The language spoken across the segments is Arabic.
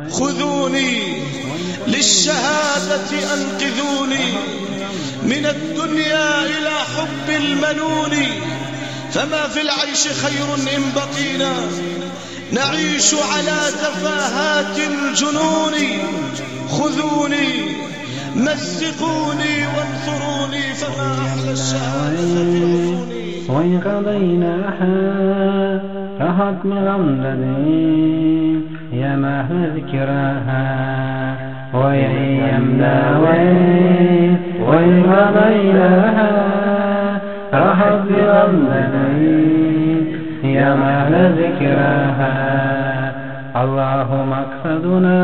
خذوني للشهادة أنقذوني من الدنيا إلى حب المنون، فما في العيش خير إن بقينا نعيش على تفاهات الجنون. خذوني مزقوني وانثروني فما أحلى الشهادة في عيوني. وإن قضيناها راحت من غمضتي يا مهل ذكراها ويم داوي. وإن قضيناها راحت بغمضتي يا مهل ذكراها. الله مقصدنا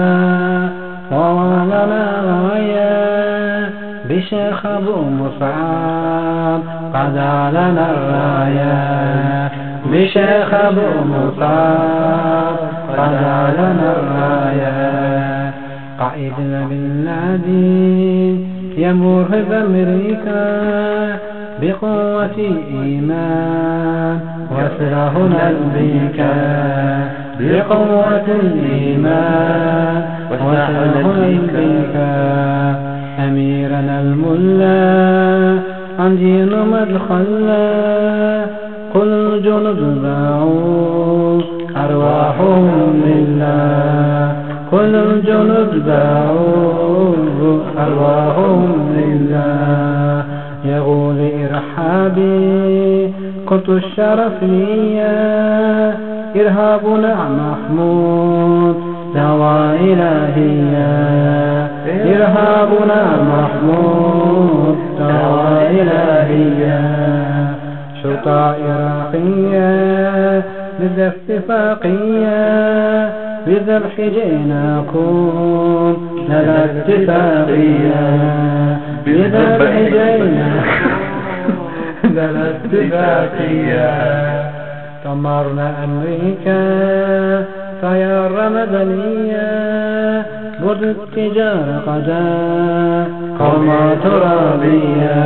وولنا غاية بشيخ أبو مصعب قد أعلن الراية. بشيخ أبو مصعب قد أعلن الراية. قائدنا بالنادي يمر بأمريكا بقوة إيمان وسرهنا البكا. بقوة الإيمان وسرهنا البكا. أميرنا الملا عن دين مدخلا كل الجنود باعوا أرواحهم لله. كل الجنود باعوا أرواحهم لله. يغول إرحابي قلت الشرف ليا إرهابنا محمود دعوى إلهية. إرهابنا محمود دعوى إلهية. شرطة عراقية بذا اتفاقية بذبح جيناكم لنا اتفاقية. بذبح جيناكم لنا اتفاقية. دمرنا أمريكا طيارة مدنية برد التجارة قدا قومة ترابية.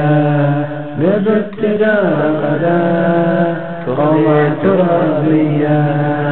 برد التجارة قدا قومة ترابية.